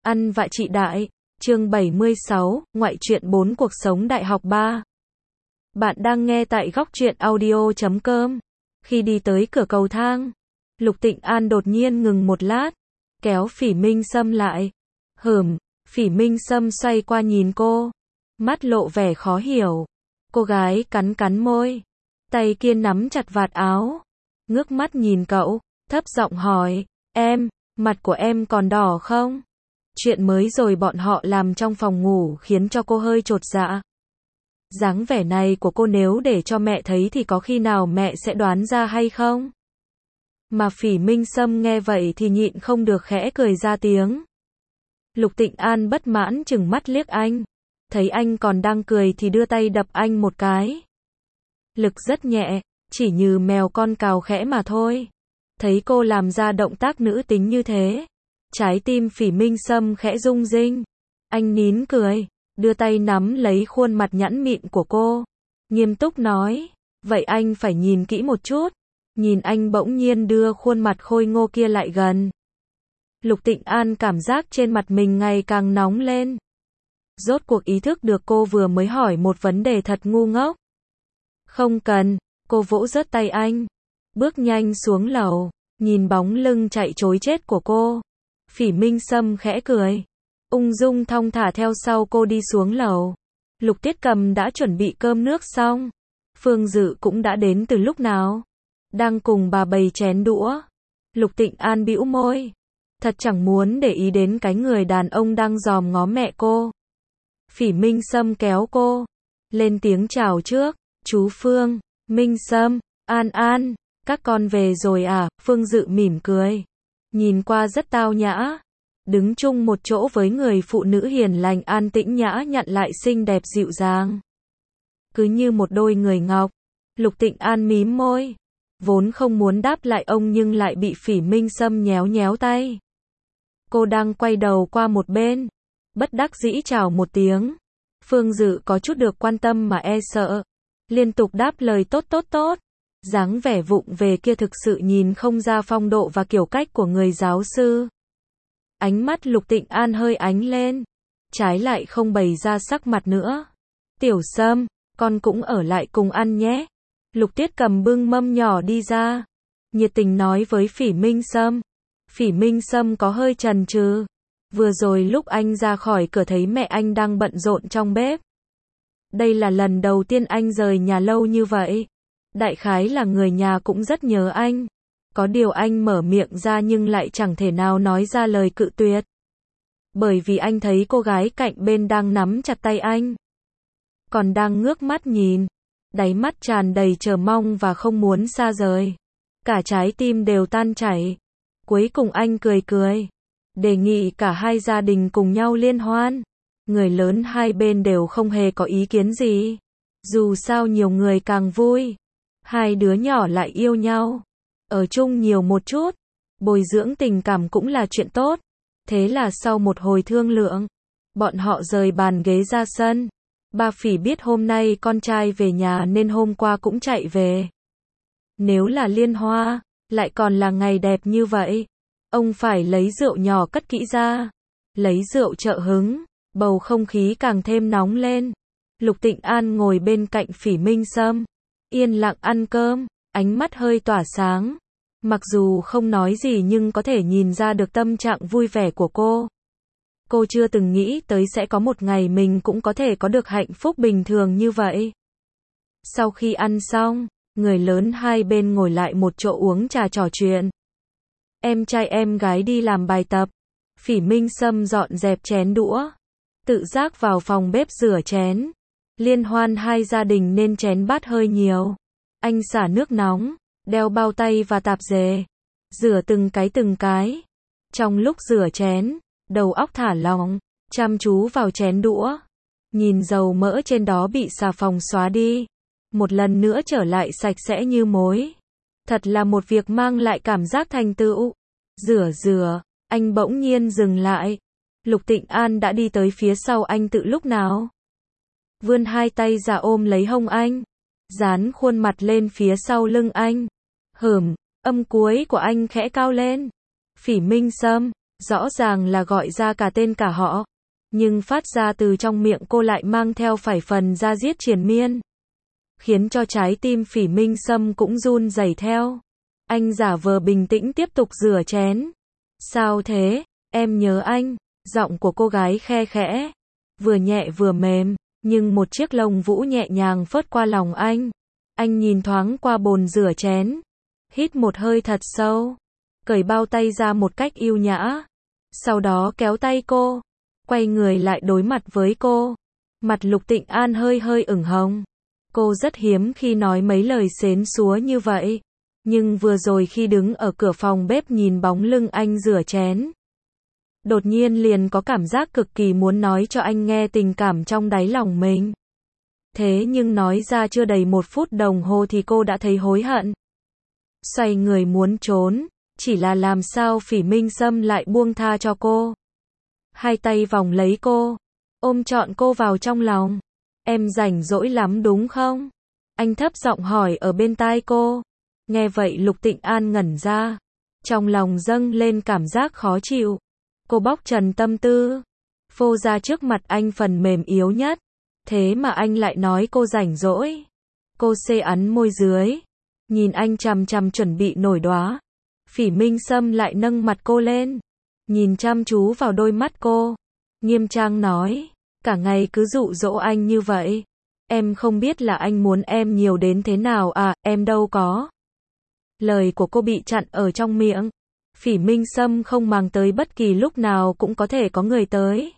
Ăn vạ chị đại. Chương 76, ngoại truyện 4 cuộc sống đại học 3. Bạn đang nghe tại góc truyện audio.com. Khi đi tới cửa cầu thang, Lục Tịnh An đột nhiên ngừng một lát, kéo Phỉ Minh Sâm lại. Phỉ Minh Sâm xoay qua nhìn cô, mắt lộ vẻ khó hiểu. Cô gái cắn cắn môi, tay kia nắm chặt vạt áo, ngước mắt nhìn cậu, thấp giọng hỏi, mặt của em còn đỏ không? Chuyện mới rồi bọn họ làm trong phòng ngủ khiến cho cô hơi chột dạ. Dáng vẻ này của cô nếu để cho mẹ thấy thì có khi nào mẹ sẽ đoán ra hay không? Mà Phỉ Minh Sâm nghe vậy thì nhịn không được khẽ cười ra tiếng. Lục Tịnh An bất mãn chừng mắt liếc anh. Thấy anh còn đang cười thì đưa tay đập anh một cái. Lực rất nhẹ, chỉ như mèo con cào khẽ mà thôi. Thấy cô làm ra động tác nữ tính như thế, trái tim Phỉ Minh Sâm khẽ rung rinh. Anh nín cười, đưa tay nắm lấy khuôn mặt nhẵn mịn của cô, nghiêm túc nói, vậy anh phải nhìn kỹ một chút. Nhìn anh bỗng nhiên đưa khuôn mặt khôi ngô kia lại gần. Lục Tịnh An cảm giác trên mặt mình ngày càng nóng lên. Rốt cuộc ý thức được cô vừa mới hỏi một vấn đề thật ngu ngốc. Không cần, cô vỗ rớt tay anh, bước nhanh xuống lầu, nhìn bóng lưng chạy trối chết của cô. Phỉ Minh Sâm khẽ cười, ung dung thong thả theo sau cô đi xuống lầu. Lục Tiết Cầm đã chuẩn bị cơm nước xong. Phương Dự cũng đã đến từ lúc nào, đang cùng bà bày chén đũa. Lục Tịnh An bĩu môi, thật chẳng muốn để ý đến cái người đàn ông đang dòm ngó mẹ cô. Phỉ Minh Sâm kéo cô lên tiếng chào trước, chú Phương, Minh Sâm, An, các con về rồi à? Phương Dự mỉm cười, nhìn qua rất tao nhã, đứng chung một chỗ với người phụ nữ hiền lành an tĩnh nhã nhặn lại xinh đẹp dịu dàng. Cứ như một đôi người ngọc. Lục Tịnh An mím môi, vốn không muốn đáp lại ông nhưng lại bị Phỉ Minh Sâm nhéo nhéo tay. Cô đang quay đầu qua một bên, bất đắc dĩ chào một tiếng. Phương Dự có chút được quan tâm mà e sợ, liên tục đáp lời tốt. Dáng vẻ vụng về kia thực sự nhìn không ra phong độ và kiểu cách của người giáo sư. Ánh mắt Lục Tịnh An hơi ánh lên, trái lại không bày ra sắc mặt nữa. Tiểu Sâm, con cũng ở lại cùng ăn nhé. Lục Tiết Cầm bưng mâm nhỏ đi ra, nhiệt tình nói với Phỉ Minh Sâm. Phỉ Minh Sâm có hơi chần chừ. Vừa rồi lúc anh ra khỏi cửa thấy mẹ anh đang bận rộn trong bếp. Đây là lần đầu tiên anh rời nhà lâu như vậy. Đại khái là người nhà cũng rất nhớ anh. Có điều anh mở miệng ra nhưng lại chẳng thể nào nói ra lời cự tuyệt. Bởi vì anh thấy cô gái cạnh bên đang nắm chặt tay anh, còn đang ngước mắt nhìn, đáy mắt tràn đầy chờ mong và không muốn xa rời. Cả trái tim đều tan chảy. Cuối cùng anh cười, đề nghị cả hai gia đình cùng nhau liên hoan. Người lớn hai bên đều không hề có ý kiến gì. Dù sao nhiều người càng vui. Hai đứa nhỏ lại yêu nhau, ở chung nhiều một chút, bồi dưỡng tình cảm cũng là chuyện tốt. Thế là sau một hồi thương lượng, bọn họ rời bàn ghế ra sân. Ba Phỉ biết hôm nay con trai về nhà nên hôm qua cũng chạy về. Nếu là liên hoa, lại còn là ngày đẹp như vậy, ông phải lấy rượu nhỏ cất kỹ ra, lấy rượu trợ hứng, bầu không khí càng thêm nóng lên. Lục Tịnh An ngồi bên cạnh Phỉ Minh Sâm, yên lặng ăn cơm, ánh mắt hơi tỏa sáng. Mặc dù không nói gì nhưng có thể nhìn ra được tâm trạng vui vẻ của cô. Cô chưa từng nghĩ tới sẽ có một ngày mình cũng có thể có được hạnh phúc bình thường như vậy. Sau khi ăn xong, người lớn hai bên ngồi lại một chỗ uống trà trò chuyện. Em trai em gái đi làm bài tập. Phỉ Minh Sâm dọn dẹp chén đũa, tự giác vào phòng bếp rửa chén. Liên hoan hai gia đình nên chén bát hơi nhiều. Anh xả nước nóng, đeo bao tay và tạp dề, rửa từng cái. Trong lúc rửa chén, đầu óc thả lỏng, chăm chú vào chén đũa. Nhìn dầu mỡ trên đó bị xà phòng xóa đi, một lần nữa trở lại sạch sẽ như mối. Thật là một việc mang lại cảm giác thành tựu. Rửa, anh bỗng nhiên dừng lại. Lục Tịnh An đã đi tới phía sau anh từ lúc nào. Vươn hai tay ra ôm lấy hông anh, dán khuôn mặt lên phía sau lưng anh. Âm cuối của anh khẽ cao lên. Phỉ Minh Sâm, Rõ ràng là gọi ra cả tên cả họ. Nhưng phát ra từ trong miệng cô lại mang theo phải phần da diết triền miên. Khiến cho trái tim Phỉ Minh Sâm cũng run rẩy theo. Anh giả vờ bình tĩnh tiếp tục rửa chén. Sao thế? Em nhớ anh. Giọng của cô gái khe khẽ. Vừa nhẹ vừa mềm. Nhưng một chiếc lông vũ nhẹ nhàng phớt qua lòng anh. Anh nhìn thoáng qua bồn rửa chén. Hít một hơi thật sâu. Cởi bao tay ra một cách yêu nhã. Sau đó kéo tay cô. Quay người lại đối mặt với cô. Mặt Lục Tịnh An hơi hơi ửng hồng. Cô rất hiếm khi nói mấy lời xến xúa như vậy. Nhưng vừa rồi khi đứng ở cửa phòng bếp nhìn bóng lưng anh rửa chén. Đột nhiên liền có cảm giác cực kỳ muốn nói cho anh nghe tình cảm trong đáy lòng mình. Thế nhưng nói ra chưa đầy 1 phút đồng hồ thì cô đã thấy hối hận. Xoay người muốn trốn, chỉ là làm sao Phỉ Minh Sâm lại buông tha cho cô. Hai tay vòng lấy cô, ôm trọn cô vào trong lòng. Em rảnh rỗi lắm đúng không? Anh thấp giọng hỏi ở bên tai cô. Nghe vậy Lục Tịnh An ngẩn ra. Trong lòng dâng lên cảm giác khó chịu. Cô bóc trần tâm tư. Phô ra trước mặt anh phần mềm yếu nhất. Thế mà anh lại nói cô rảnh rỗi. Cô xê ấn môi dưới. Nhìn anh chằm chằm chuẩn bị nổi đoá. Phỉ Minh Sâm lại nâng mặt cô lên. Nhìn chăm chú vào đôi mắt cô. Nghiêm trang nói. Cả ngày cứ dụ dỗ anh như vậy. Em không biết là anh muốn em nhiều đến thế nào à, em đâu có. Lời của cô bị chặn ở trong miệng. Phỉ Minh Sâm không màng tới bất kỳ lúc nào cũng có thể có người tới.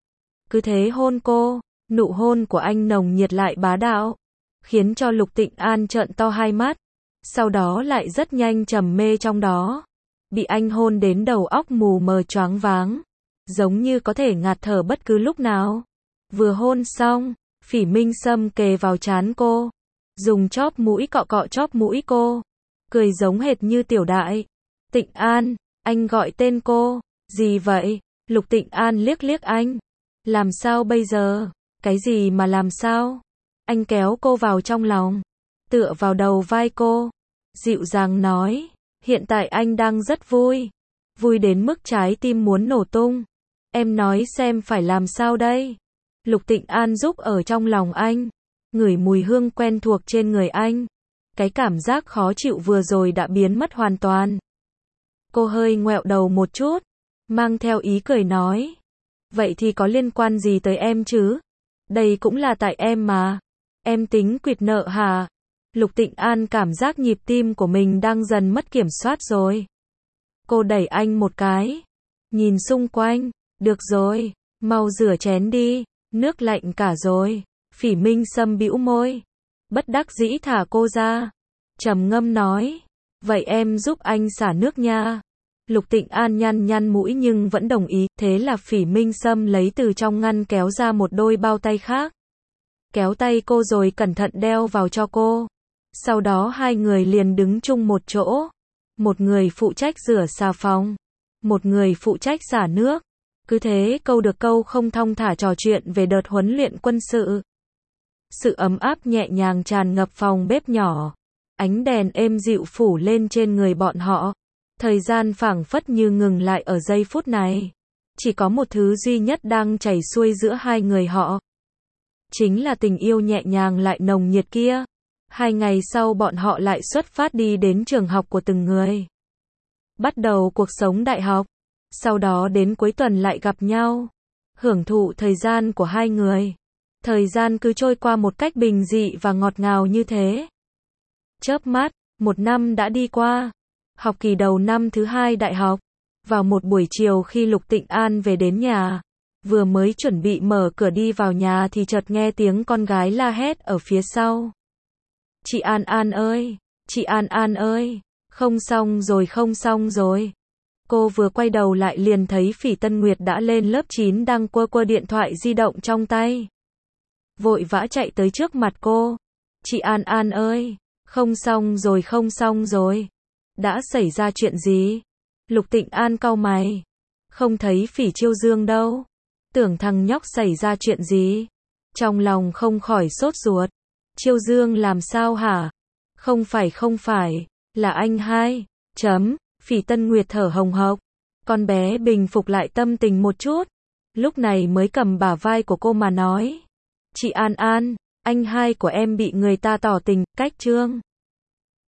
Cứ thế hôn cô, nụ hôn của anh nồng nhiệt lại bá đạo, khiến cho Lục Tịnh An trợn to hai mắt, sau đó lại rất nhanh trầm mê trong đó. Bị anh hôn đến đầu óc mù mờ choáng váng, giống như có thể ngạt thở bất cứ lúc nào. Vừa hôn xong, Phỉ Minh Sâm kề vào trán cô, dùng chóp mũi cọ cọ chóp mũi cô, cười giống hệt như tiểu đại. Tịnh An, anh gọi tên cô. Gì vậy? Lục Tịnh An liếc liếc anh. Làm sao bây giờ? Cái gì mà làm sao? Anh kéo cô vào trong lòng, tựa vào đầu vai cô, dịu dàng nói, hiện tại anh đang rất vui, vui đến mức trái tim muốn nổ tung. Em nói xem phải làm sao đây? Lục Tịnh An giúp ở trong lòng anh, ngửi mùi hương quen thuộc trên người anh. Cái cảm giác khó chịu vừa rồi đã biến mất hoàn toàn. Cô hơi ngoẹo đầu một chút, mang theo ý cười nói. Vậy thì có liên quan gì tới em chứ? Đây cũng là tại em mà. Em tính quỵt nợ hả? Lục Tịnh An cảm giác nhịp tim của mình đang dần mất kiểm soát rồi. Cô đẩy anh một cái. Nhìn xung quanh. Được rồi, mau rửa chén đi. Nước lạnh cả rồi. Phỉ Minh Sâm bĩu môi. Bất đắc dĩ thả cô ra. Trầm ngâm nói. Vậy em giúp anh xả nước nha. Lục Tịnh An nhăn nhăn mũi nhưng vẫn đồng ý. Thế là Phỉ Minh Sâm lấy từ trong ngăn kéo ra một đôi bao tay khác. Kéo tay cô rồi cẩn thận đeo vào cho cô. Sau đó hai người liền đứng chung một chỗ. Một người phụ trách rửa xà phòng, một người phụ trách xả nước. Cứ thế câu được câu không thong thả trò chuyện về đợt huấn luyện quân sự. Sự ấm áp nhẹ nhàng tràn ngập phòng bếp nhỏ. Ánh đèn êm dịu phủ lên trên người bọn họ. Thời gian phảng phất như ngừng lại ở giây phút này. Chỉ có một thứ duy nhất đang chảy xuôi giữa hai người họ. Chính là tình yêu nhẹ nhàng lại nồng nhiệt kia. 2 ngày sau bọn họ lại xuất phát đi đến trường học của từng người. Bắt đầu cuộc sống đại học. Sau đó đến cuối tuần lại gặp nhau. Hưởng thụ thời gian của hai người. Thời gian cứ trôi qua một cách bình dị và ngọt ngào như thế. Chớp mắt, 1 năm đã đi qua. Học kỳ đầu năm thứ 2 đại học. Vào một buổi chiều khi Lục Tịnh An về đến nhà. Vừa mới chuẩn bị mở cửa đi vào nhà thì chợt nghe tiếng con gái la hét ở phía sau. Chị An An ơi, chị An An ơi, không xong rồi không xong rồi. Cô vừa quay đầu lại liền thấy Phỉ Tân Nguyệt đã lên lớp 9 đang quơ điện thoại di động trong tay. Vội vã chạy tới trước mặt cô. Chị An An ơi, không xong rồi không xong rồi. Đã xảy ra chuyện gì? Lục Tịnh An cau mày. Không thấy Phỉ Chiêu Dương đâu. Tưởng thằng nhóc xảy ra chuyện gì? Trong lòng không khỏi sốt ruột. Chiêu Dương làm sao hả? Không phải, là anh hai. Phỉ Tân Nguyệt thở hồng hộc. Con bé bình phục lại tâm tình một chút, lúc này mới cầm bả vai của cô mà nói. Chị An An, anh hai của em bị người ta tỏ tình, cách Trương